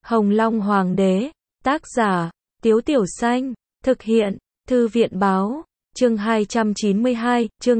Hồng Long Hoàng đế, tác giả, Tiếu Tiểu Xanh, thực hiện, Thư viện báo, chương 292, chương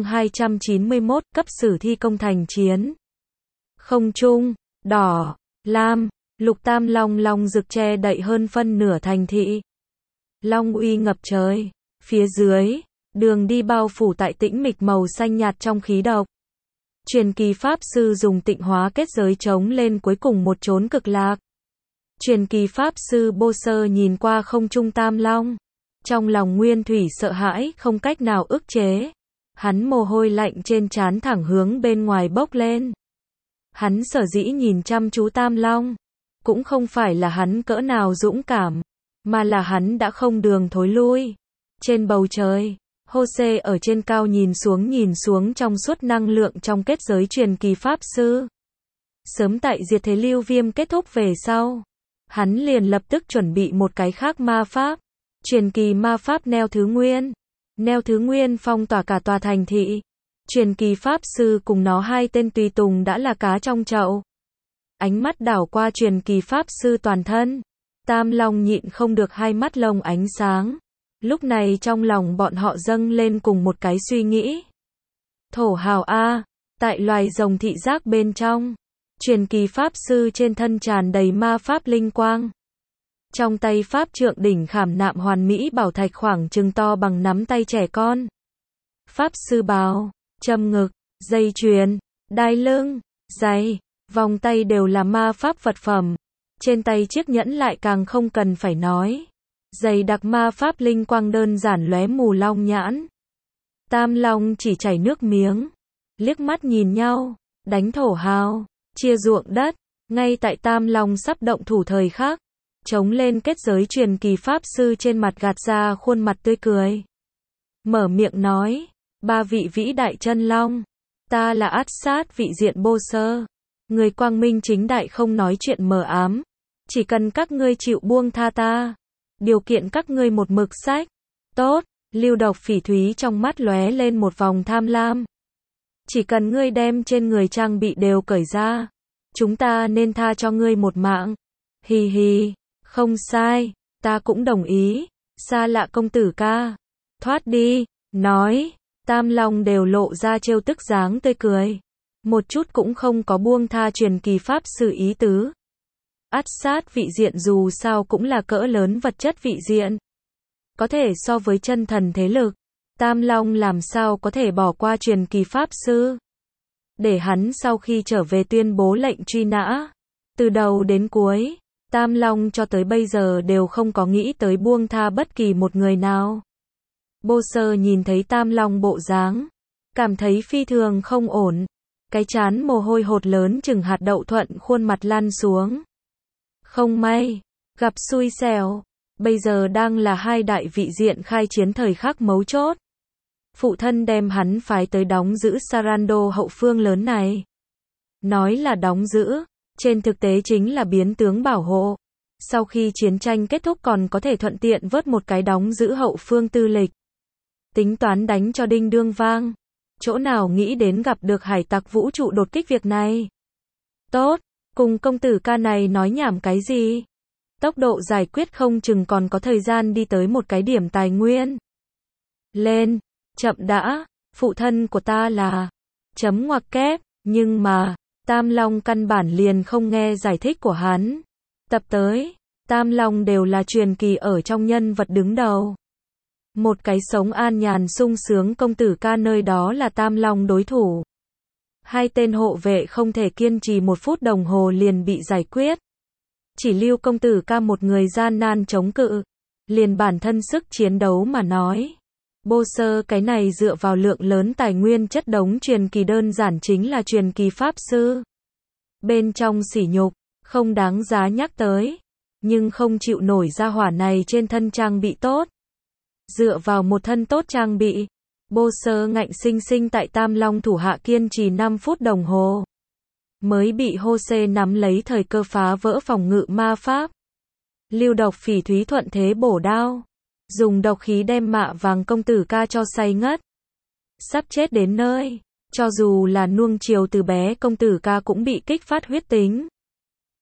291, cấp sử thi công thành chiến. Không trung, đỏ, lam, lục tam long long rực che đậy hơn phân nửa thành thị. Long uy ngập trời, phía dưới, đường đi bao phủ tại tĩnh mịch màu xanh nhạt trong khí độc. Truyền kỳ pháp sư dùng tịnh hóa kết giới chống lên cuối cùng một chốn cực lạc. Truyền kỳ pháp sư Bô Sơ nhìn qua không trung tam long, trong lòng nguyên thủy sợ hãi không cách nào ức chế. Hắn mồ hôi lạnh trên trán thẳng hướng bên ngoài bốc lên. Hắn sở dĩ nhìn chăm chú tam long, cũng không phải là hắn cỡ nào dũng cảm, mà là hắn đã không đường thối lui. Trên bầu trời, Hô-sê ở trên cao nhìn xuống trong suốt năng lượng trong kết giới truyền kỳ pháp sư. Sớm tại diệt thế lưu viêm kết thúc về sau, hắn liền lập tức chuẩn bị một cái khác ma pháp. Truyền kỳ ma pháp neo thứ nguyên. Neo thứ nguyên phong tỏa cả tòa thành thị. Truyền kỳ pháp sư cùng nó hai tên tùy tùng đã là cá trong chậu. Ánh mắt đảo qua truyền kỳ pháp sư toàn thân. Tam long nhịn không được hai mắt lông ánh sáng. Lúc này trong lòng bọn họ dâng lên cùng một cái suy nghĩ. Thổ hào A, tại loài rồng thị giác bên trong, truyền kỳ pháp sư trên thân tràn đầy ma pháp linh quang. Trong tay pháp trượng đỉnh khảm nạm hoàn mỹ bảo thạch khoảng chừng to bằng nắm tay trẻ con. Pháp sư bào, châm ngực, dây chuyền, đai lưng, giày, vòng tay đều là ma pháp vật phẩm. Trên tay chiếc nhẫn lại càng không cần phải nói. Dày đặc ma pháp linh quang đơn giản lóe mù long nhãn. Tam long chỉ chảy nước miếng, liếc mắt nhìn nhau, đánh thổ hào, chia ruộng đất. Ngay tại tam long sắp động thủ thời khắc, chống lên kết giới truyền kỳ pháp sư trên mặt gạt ra khuôn mặt tươi cười. Mở miệng nói, ba vị vĩ đại chân long, ta là át sát vị diện Bô Sơ. Người quang minh chính đại không nói chuyện mờ ám. Chỉ cần các ngươi chịu buông tha ta, điều kiện các ngươi một mực sách. Tốt, lưu độc phỉ thúy trong mắt lóe lên một vòng tham lam. Chỉ cần ngươi đem trên người trang bị đều cởi ra, chúng ta nên tha cho ngươi một mạng. Hì hì, không sai, ta cũng đồng ý. Xa lạ công tử ca, thoát đi, nói. Tam long đều lộ ra trêu tức dáng tươi cười. Một chút cũng không có buông tha truyền kỳ pháp sư ý tứ. Át sát vị diện dù sao cũng là cỡ lớn vật chất vị diện. Có thể so với chân thần thế lực. Tam long làm sao có thể bỏ qua truyền kỳ pháp sư. Để hắn sau khi trở về tuyên bố lệnh truy nã. Từ đầu đến cuối, tam long cho tới bây giờ đều không có nghĩ tới buông tha bất kỳ một người nào. Bô Sơ nhìn thấy tam long bộ dáng, cảm thấy phi thường không ổn. Cái trán mồ hôi hột lớn chừng hạt đậu thuận khuôn mặt lăn xuống. Không may, gặp xui xẻo, bây giờ đang là hai đại vị diện khai chiến thời khắc mấu chốt. Phụ thân đem hắn phái tới đóng giữ Sarando hậu phương lớn này. Nói là đóng giữ, trên thực tế chính là biến tướng bảo hộ. Sau khi chiến tranh kết thúc còn có thể thuận tiện vớt một cái đóng giữ hậu phương tư lịch. Tính toán đánh cho đinh đương vang. Chỗ nào nghĩ đến gặp được hải tặc vũ trụ đột kích việc này. Tốt, cùng công tử ca này nói nhảm cái gì? Tốc độ giải quyết không chừng còn có thời gian đi tới một cái điểm tài nguyên. Lên, chậm đã, phụ thân của ta là... Chấm ngoặc kép, nhưng mà, tam long căn bản liền không nghe giải thích của hắn. Tập tới, tam long đều là truyền kỳ ở trong nhân vật đứng đầu. Một cái sống an nhàn sung sướng công tử ca nơi đó là tam long đối thủ. Hai tên hộ vệ không thể kiên trì 1 phút đồng hồ liền bị giải quyết. Chỉ lưu công tử ca một người gian nan chống cự. Liền bản thân sức chiến đấu mà nói. Bô Sơ cái này dựa vào lượng lớn tài nguyên chất đống truyền kỳ đơn giản chính là truyền kỳ pháp sư. Bên trong sỉ nhục, không đáng giá nhắc tới. Nhưng không chịu nổi ra hỏa này trên thân trang bị tốt. Dựa vào một thân tốt trang bị, Bô Sơ ngạnh sinh sinh tại tam long thủ hạ kiên trì 5 phút đồng hồ. Mới bị Hô-sê nắm lấy thời cơ phá vỡ phòng ngự ma pháp. Lưu độc phỉ thúy thuận thế bổ đao. Dùng độc khí đem mạ vàng công tử ca cho say ngất. Sắp chết đến nơi. Cho dù là nuông chiều từ bé công tử ca cũng bị kích phát huyết tính.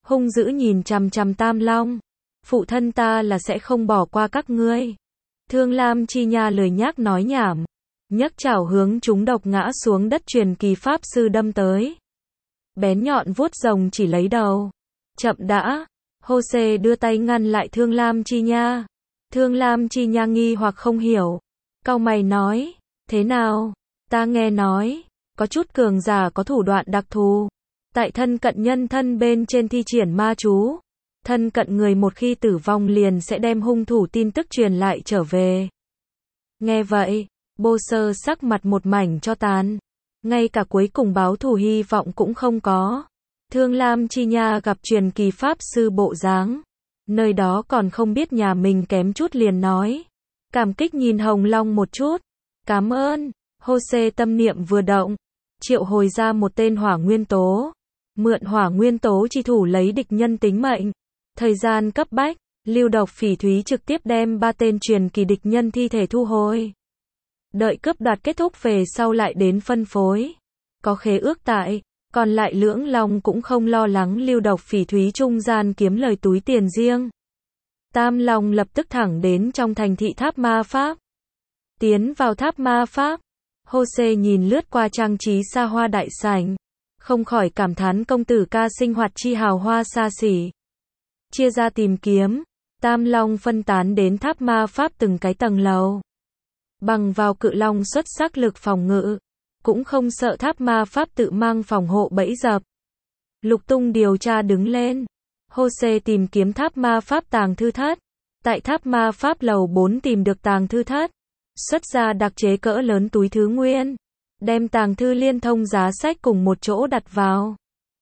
hung dữ nhìn chằm chằm Tam Long. Phụ thân ta là sẽ không bỏ qua các ngươi. Thương Lam Chi Nha lười nhác nói nhảm, nhấc chảo hướng chúng độc ngã xuống đất truyền kỳ pháp sư đâm tới. Bén nhọn vuốt rồng chỉ lấy đầu. Chậm đã. Jose đưa tay ngăn lại Thương Lam Chi Nha. Thương Lam Chi Nha nghi hoặc không hiểu. Cau mày nói, thế nào? Ta nghe nói, có chút cường giả có thủ đoạn đặc thù. Tại thân cận nhân thân bên trên thi triển ma chú. Thân cận người một khi tử vong liền sẽ đem hung thủ tin tức truyền lại trở về. Nghe vậy, Bô Sơ sắc mặt một mảnh cho tàn. Ngay cả cuối cùng báo thù hy vọng cũng không có. Thương Lam Chi Nha gặp truyền kỳ pháp sư bộ dáng. Nơi đó còn không biết nhà mình kém chút liền nói. Cảm kích nhìn Hồng Long một chút. Cảm ơn. Jose tâm niệm vừa động. Triệu hồi ra một tên hỏa nguyên tố. Mượn hỏa nguyên tố chi thủ lấy địch nhân tính mệnh. Thời gian cấp bách, lưu độc phỉ thúy trực tiếp đem 3 tên truyền kỳ địch nhân thi thể thu hồi. Đợi cướp đoạt kết thúc về sau lại đến phân phối. Có khế ước tại, còn lại lưỡng long cũng không lo lắng lưu độc phỉ thúy trung gian kiếm lời túi tiền riêng. Tam Long lập tức thẳng đến trong thành thị tháp ma pháp. Tiến vào tháp ma pháp, Jose nhìn lướt qua trang trí xa hoa đại sảnh, không khỏi cảm thán công tử ca sinh hoạt chi hào hoa xa xỉ. Chia ra tìm kiếm, Tam Long phân tán đến tháp ma pháp từng cái tầng lầu. Bằng vào cự long xuất sắc lực phòng ngự, cũng không sợ tháp ma pháp tự mang phòng hộ bẫy dập. Lục tung điều tra đứng lên. Jose tìm kiếm tháp ma pháp tàng thư thất. Tại tháp ma pháp lầu 4 tìm được tàng thư thất. Xuất ra đặc chế cỡ lớn túi thứ nguyên. Đem tàng thư liên thông giá sách cùng một chỗ đặt vào.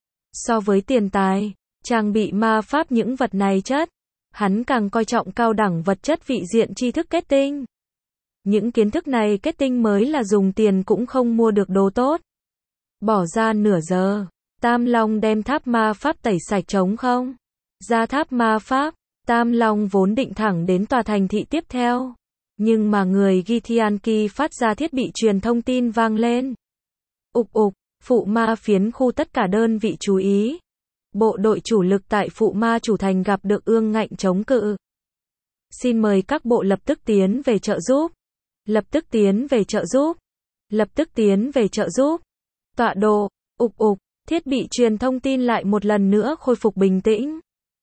So với tiền tài, trang bị ma pháp những vật này chất, hắn càng coi trọng cao đẳng vật chất vị diện tri thức kết tinh. Những kiến thức này kết tinh mới là dùng tiền cũng không mua được đồ tốt. Bỏ ra nửa giờ, Tam Long đem tháp ma pháp tẩy sạch trống không. Ra tháp ma pháp, Tam Long vốn định thẳng đến tòa thành thị tiếp theo. Nhưng mà người Githyanki phát ra thiết bị truyền thông tin vang lên. Ục ục, phụ ma phiến khu tất cả đơn vị chú ý. Bộ đội chủ lực tại phụ ma chủ thành gặp được ương ngạnh chống cự. Xin mời các bộ lập tức tiến về trợ giúp. Lập tức tiến về trợ giúp. Lập tức tiến về trợ giúp. Tọa độ, ục ục, thiết bị truyền thông tin lại một lần nữa khôi phục bình tĩnh.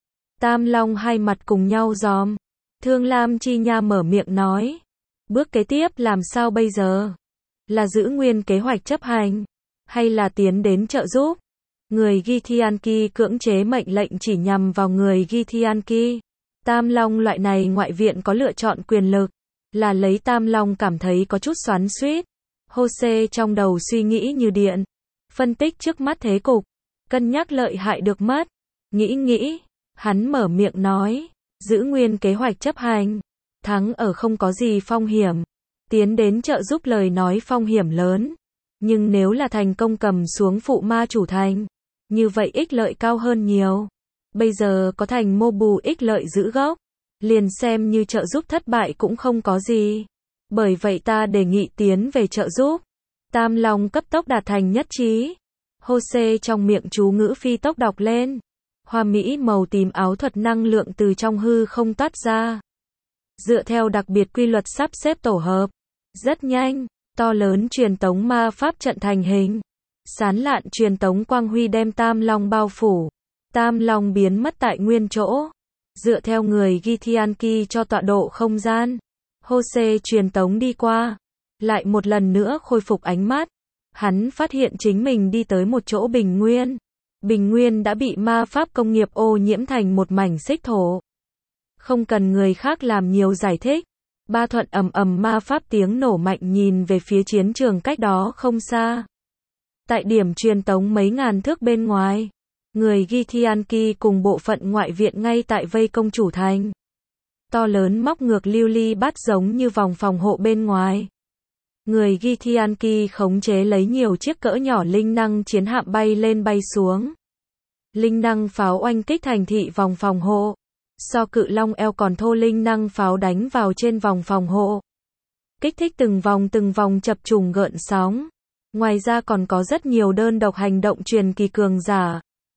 Tam Long hai mặt cùng nhau giòm. Thương Lam Chi Nha mở miệng nói. Bước kế tiếp làm sao bây giờ? Là giữ nguyên kế hoạch chấp hành? Hay là tiến đến trợ giúp? Người Githyanki cưỡng chế mệnh lệnh chỉ nhằm vào người Githyanki. Tam Long loại này ngoại viện có lựa chọn quyền lực. Là lấy Tam Long cảm thấy có chút xoắn xuýt. Jose trong đầu suy nghĩ như điện. Phân tích trước mắt thế cục. Cân nhắc lợi hại được mất. Nghĩ. Hắn mở miệng nói. Giữ nguyên kế hoạch chấp hành. Thắng ở không có gì phong hiểm. Tiến đến trợ giúp lời nói phong hiểm lớn. Nhưng nếu là thành công cầm xuống phụ ma chủ thành. Như vậy ích lợi cao hơn nhiều. Bây giờ có thành mô bù ích lợi giữ gốc. Liền xem như trợ giúp thất bại cũng không có gì. Bởi vậy ta đề nghị tiến về trợ giúp. Tam Long cấp tốc đạt thành nhất trí. Jose trong miệng chú ngữ phi tốc đọc lên. Hoa mỹ màu tím áo thuật năng lượng từ trong hư không toát ra. Dựa theo đặc biệt quy luật sắp xếp tổ hợp. Rất nhanh, to lớn truyền tống ma pháp trận thành hình. Sán lạn truyền tống quang huy đem Tam Long bao phủ. Tam Long biến mất tại nguyên chỗ. Dựa theo người Githyanki cho tọa độ không gian. Jose truyền tống đi qua. Lại một lần nữa khôi phục ánh mắt. Hắn phát hiện chính mình đi tới một chỗ bình nguyên. Bình nguyên đã bị ma pháp công nghiệp ô nhiễm thành một mảnh xích thổ. Không cần người khác làm nhiều giải thích. Ba thuận ầm ầm ma pháp tiếng nổ mạnh nhìn về phía chiến trường cách đó không xa. Tại điểm truyền tống mấy ngàn thước bên ngoài. Người Githyanki cùng bộ phận ngoại viện ngay tại vây công chủ thành. To lớn móc ngược lưu ly bát giống như vòng phòng hộ bên ngoài. Người Githyanki khống chế lấy nhiều chiếc cỡ nhỏ linh năng chiến hạm bay lên bay xuống. Linh năng pháo oanh kích thành thị vòng phòng hộ. So cự long eo còn thô linh năng pháo đánh vào trên vòng phòng hộ. Kích thích từng vòng chập trùng gợn sóng. Ngoài ra còn có rất nhiều đơn độc hành động truyền kỳ cường giả.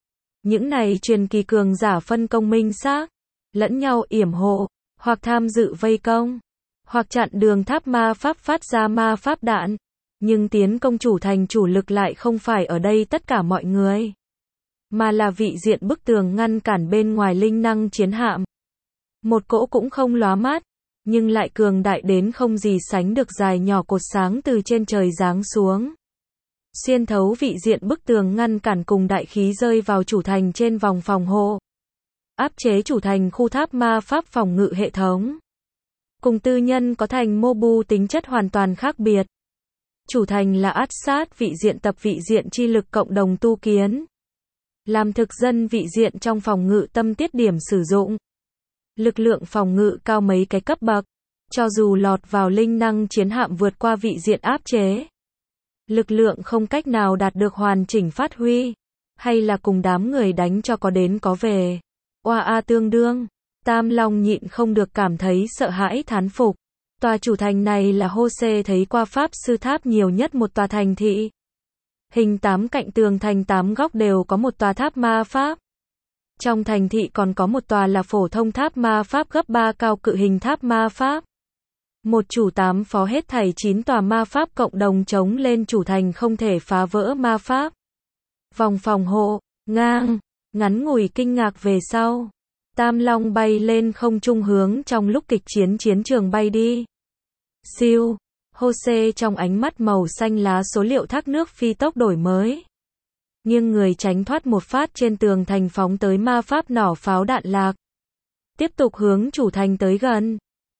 Những này truyền kỳ cường giả phân công minh xác, lẫn nhau yểm hộ, hoặc tham dự vây công, hoặc chặn đường tháp ma pháp phát ra ma pháp đạn. Nhưng tiến công chủ thành chủ lực lại không phải ở đây tất cả mọi người, mà là vị diện bức tường ngăn cản bên ngoài linh năng chiến hạm. Một cỗ cũng không lóa mắt, nhưng lại cường đại đến không gì sánh được dài nhỏ cột sáng từ trên trời giáng xuống. Xuyên thấu vị diện bức tường ngăn cản cùng đại khí rơi vào chủ thành trên vòng phòng hộ. Áp chế chủ thành khu tháp ma pháp phòng ngự hệ thống. Cùng tư nhân có thành Mobu tính chất hoàn toàn khác biệt. Chủ thành là át sát vị diện tập vị diện chi lực cộng đồng tu kiến. Làm thực dân vị diện trong phòng ngự tâm tiết điểm sử dụng. Lực lượng phòng ngự cao mấy cái cấp bậc. Cho dù lọt vào linh năng chiến hạm vượt qua vị diện áp chế. Lực lượng không cách nào đạt được hoàn chỉnh phát huy. Hay là cùng đám người đánh cho có đến có về. Oa tương đương. Tam Long nhịn không được cảm thấy sợ hãi thán phục. Tòa chủ thành này là Jose thấy qua pháp sư tháp nhiều nhất một tòa thành thị. Hình 8 cạnh tường thành 8 góc đều có một tòa tháp ma pháp. Trong thành thị còn có một tòa là phổ thông tháp ma pháp gấp 3 cao cự hình tháp ma pháp. Một chủ 8 phó hết thảy 9 tòa ma pháp cộng đồng chống lên chủ thành không thể phá vỡ ma pháp. Vòng phòng hộ, ngang, ngắn ngủi kinh ngạc về sau. Tam Long bay lên không trung hướng trong lúc kịch chiến chiến trường bay đi. Siêu, Jose trong ánh mắt màu xanh lá số liệu thác nước phi tốc đổi mới. Nhưng người tránh thoát một phát trên tường thành phóng tới ma pháp nỏ pháo đạn lạc. Tiếp tục hướng chủ thành tới gần.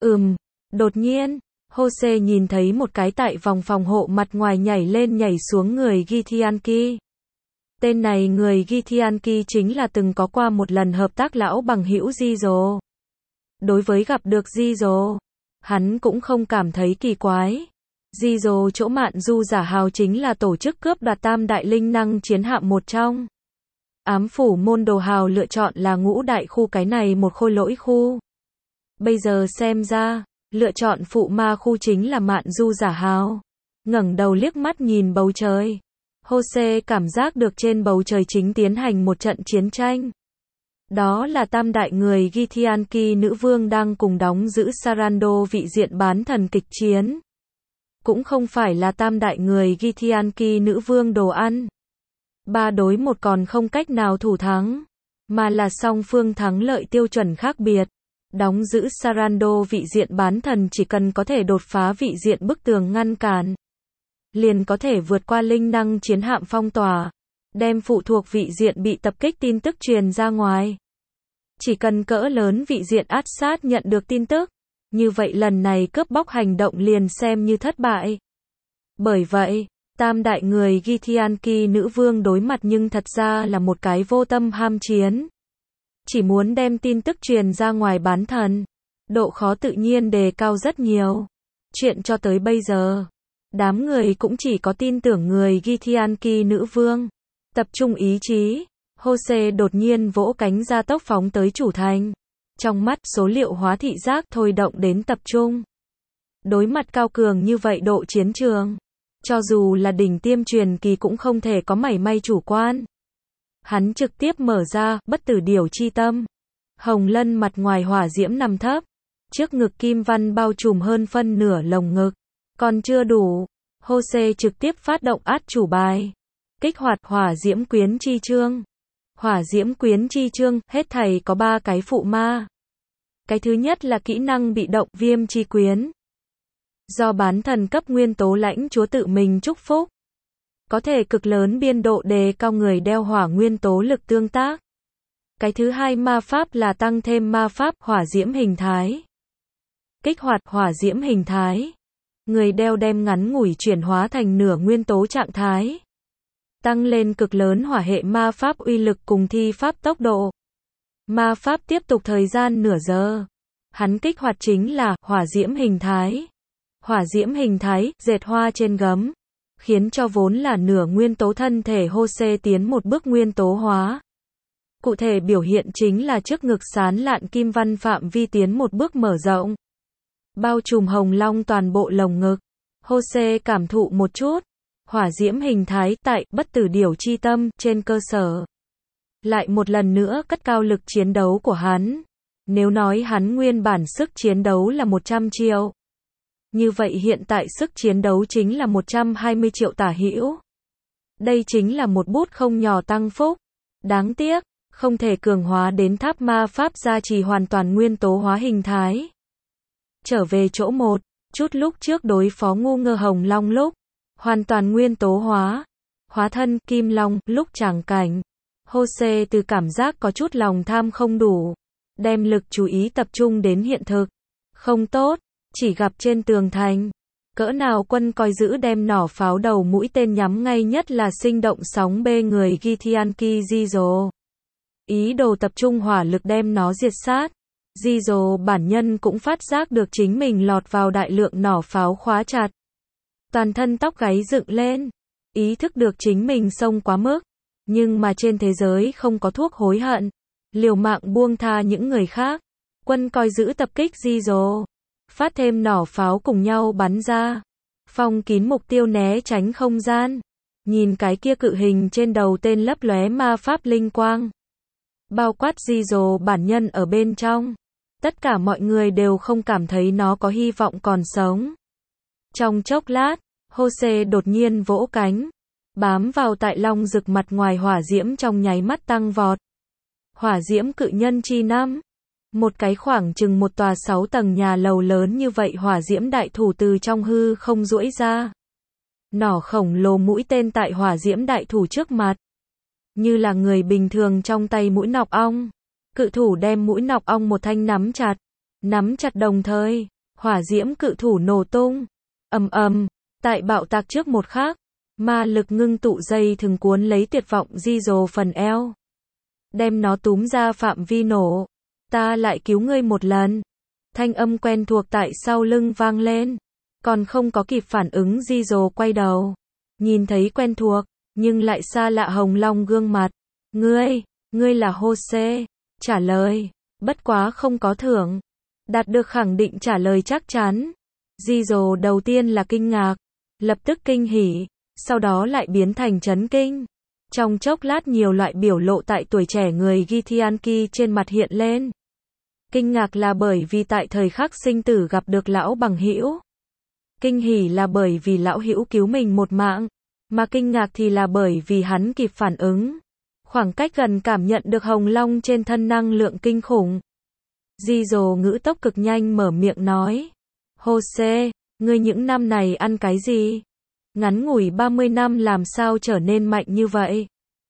Đột nhiên, Jose nhìn thấy một cái tại vòng phòng hộ mặt ngoài nhảy lên nhảy xuống người Githyanki. Tên này người Githyanki chính là từng có qua một lần hợp tác lão bằng hữu Gizo. Đối với gặp được Gizo, hắn cũng không cảm thấy kỳ quái. Gizo chỗ mạn du giả hào chính là tổ chức cướp đoạt tam đại linh năng chiến hạm một trong. Ám phủ môn đồ hào lựa chọn là ngũ đại khu cái này một khôi lỗi khu. Bây giờ xem ra, lựa chọn phụ ma khu chính là mạn du giả hào. Ngẩng đầu liếc mắt nhìn bầu trời. Jose cảm giác được trên bầu trời chính tiến hành một trận chiến tranh. Đó là tam đại người Githyanki nữ vương đang cùng đóng giữ Sarando vị diện bán thần kịch chiến. Cũng không phải là tam đại người Githyanki nữ vương đồ ăn. 3 đối 1 còn không cách nào thủ thắng. Mà là song phương thắng lợi tiêu chuẩn khác biệt. Đóng giữ Sarando vị diện bán thần chỉ cần có thể đột phá vị diện bức tường ngăn cản. Liền có thể vượt qua linh năng chiến hạm phong tỏa. Đem phụ thuộc vị diện bị tập kích tin tức truyền ra ngoài. Chỉ cần cỡ lớn vị diện át sát nhận được tin tức. Như vậy lần này cướp bóc hành động liền xem như thất bại. Bởi vậy, tam đại người Githyanki nữ vương đối mặt nhưng thật ra là một cái vô tâm ham chiến. Chỉ muốn đem tin tức truyền ra ngoài bán thần. Độ khó tự nhiên đề cao rất nhiều. Chuyện cho tới bây giờ, đám người cũng chỉ có tin tưởng người Githyanki nữ vương. Tập trung ý chí, Jose đột nhiên vỗ cánh ra tốc phóng tới chủ thành. Trong mắt số liệu hóa thị giác thôi động đến tập trung. Đối mặt cao cường như vậy độ chiến trường, cho dù là đỉnh tiêm truyền kỳ cũng không thể có mảy may chủ quan. Hắn trực tiếp mở ra bất tử điểu chi tâm. Hồng lân mặt ngoài hỏa diễm nằm thấp. Trước ngực kim văn bao trùm hơn phân nửa lồng ngực. Còn chưa đủ, Jose trực tiếp phát động át chủ bài. Kích hoạt hỏa diễm quyến chi chương. Hỏa diễm quyến chi chương, hết thảy có 3 cái phụ ma. Cái thứ nhất là kỹ năng bị động viêm chi quyến. Do bán thần cấp nguyên tố lãnh chúa tự mình chúc phúc. Có thể cực lớn biên độ đề cao người đeo hỏa nguyên tố lực tương tác. Cái thứ hai ma pháp là tăng thêm ma pháp hỏa diễm hình thái. Kích hoạt hỏa diễm hình thái. Người đeo đem ngắn ngủi chuyển hóa thành nửa nguyên tố trạng thái. Tăng lên cực lớn hỏa hệ ma pháp uy lực cùng thi pháp tốc độ. Ma pháp tiếp tục thời gian nửa giờ. Hắn kích hoạt chính là hỏa diễm hình thái. Hỏa diễm hình thái, dệt hoa trên gấm. Khiến cho vốn là nửa nguyên tố thân thể Jose tiến một bước nguyên tố hóa. Cụ thể biểu hiện chính là trước ngực sán lạn kim văn phạm vi tiến một bước mở rộng. Bao trùm hồng long toàn bộ lồng ngực. Jose cảm thụ một chút. Hỏa diễm hình thái tại bất tử điểu chi tâm trên cơ sở. lại một lần nữa cất cao lực chiến đấu của hắn. Nếu nói hắn nguyên bản sức chiến đấu là 100 triệu. Như vậy hiện tại sức chiến đấu chính là 120 triệu tả hữu. Đây chính là một bút không nhỏ tăng phúc. Đáng tiếc, không thể cường hóa đến tháp ma pháp gia trì hoàn toàn nguyên tố hóa hình thái. Trở về chỗ một, chút lúc trước đối phó ngu ngơ hồng long lúc, hoàn toàn nguyên tố hóa, hóa thân kim long lúc tràng cảnh. Jose từ cảm giác có chút lòng tham không đủ, đem lực chú ý tập trung đến hiện thực. Không tốt, chỉ gặp trên tường thành. Cỡ nào quân coi giữ đem nỏ pháo đầu mũi tên nhắm ngay nhất là sinh động sóng bê người Githyanki Jizo. Ý đồ tập trung hỏa lực đem nó diệt sát. Jizo bản nhân cũng phát giác được chính mình lọt vào đại lượng nỏ pháo khóa chặt. Toàn thân tóc gáy dựng lên. Ý thức được chính mình xông quá mức. Nhưng mà trên thế giới không có thuốc hối hận. Liều mạng buông tha những người khác. Quân coi giữ tập kích Jizo. Phát thêm nỏ pháo cùng nhau bắn ra. Phong kín mục tiêu né tránh không gian. Nhìn cái kia cự hình trên đầu tên lấp lóe ma pháp linh quang. Bao quát Jizo bản nhân ở bên trong. Tất cả mọi người đều không cảm thấy nó có hy vọng còn sống. Trong chốc lát, Jose đột nhiên vỗ cánh. Bám vào tại long rực mặt ngoài hỏa diễm trong nháy mắt tăng vọt. Hỏa diễm cự nhân chi năm. Một cái khoảng chừng một tòa 6 tầng nhà lầu lớn như vậy hỏa diễm đại thủ từ trong hư không duỗi ra. Nỏ khổng lồ mũi tên tại hỏa diễm đại thủ trước mặt. Như là người bình thường trong tay mũi nọc ong. Cự thủ đem mũi nọc ong một thanh nắm chặt. Nắm chặt đồng thời, hỏa diễm cự thủ nổ tung. Ầm ầm, tại bạo tạc trước một khắc, ma lực ngưng tụ dây thừng cuốn lấy tuyệt vọng Jizo phần eo. Đem nó túm ra phạm vi nổ. Ta lại cứu ngươi một lần. Thanh âm quen thuộc tại sau lưng vang lên. Còn không có kịp phản ứng Jizo quay đầu. Nhìn thấy quen thuộc, nhưng lại xa lạ hồng long gương mặt. Ngươi là Jose. Trả lời, bất quá không có thưởng. Đạt được khẳng định trả lời chắc chắn. Jizo đầu tiên là kinh ngạc, lập tức kinh hỉ, sau đó lại biến thành chấn kinh. Trong chốc lát nhiều loại biểu lộ tại tuổi trẻ người Githyanki trên mặt hiện lên. Kinh ngạc là bởi vì tại thời khắc sinh tử gặp được lão bằng hữu. Kinh hỉ là bởi vì lão hữu cứu mình một mạng, mà kinh ngạc thì là bởi vì hắn kịp phản ứng. Khoảng cách gần cảm nhận được hồng long trên thân năng lượng kinh khủng. Jizo ngữ tốc cực nhanh mở miệng nói. Jose, ngươi những năm này ăn cái gì? Ngắn ngủi 30 năm làm sao trở nên mạnh như vậy?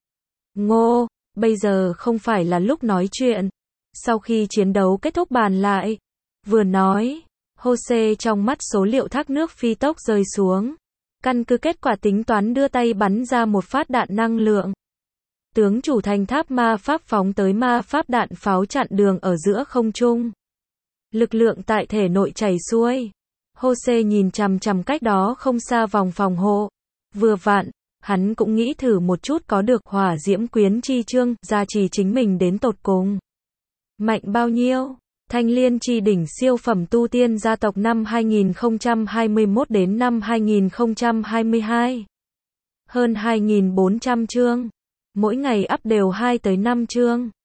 Ngô, bây giờ không phải là lúc nói chuyện. Sau khi chiến đấu kết thúc bàn lại. Vừa nói, Jose trong mắt số liệu thác nước phi tốc rơi xuống. Căn cứ kết quả tính toán đưa tay bắn ra một phát đạn năng lượng. Tướng chủ thành tháp ma pháp phóng tới ma pháp đạn pháo chặn đường ở giữa không trung. Lực lượng tại thể nội chảy xuôi. Jose nhìn chằm chằm cách đó không xa vòng phòng hộ. Vừa vặn, hắn cũng nghĩ thử một chút có được hỏa diễm quyến chi chương, gia trì chính mình đến tột cùng. Mạnh bao nhiêu? Thanh liên chi đỉnh siêu phẩm tu tiên gia tộc năm 2021 đến năm 2022. Hơn 2.400 chương. Mỗi ngày up đều 2 tới 5 chương.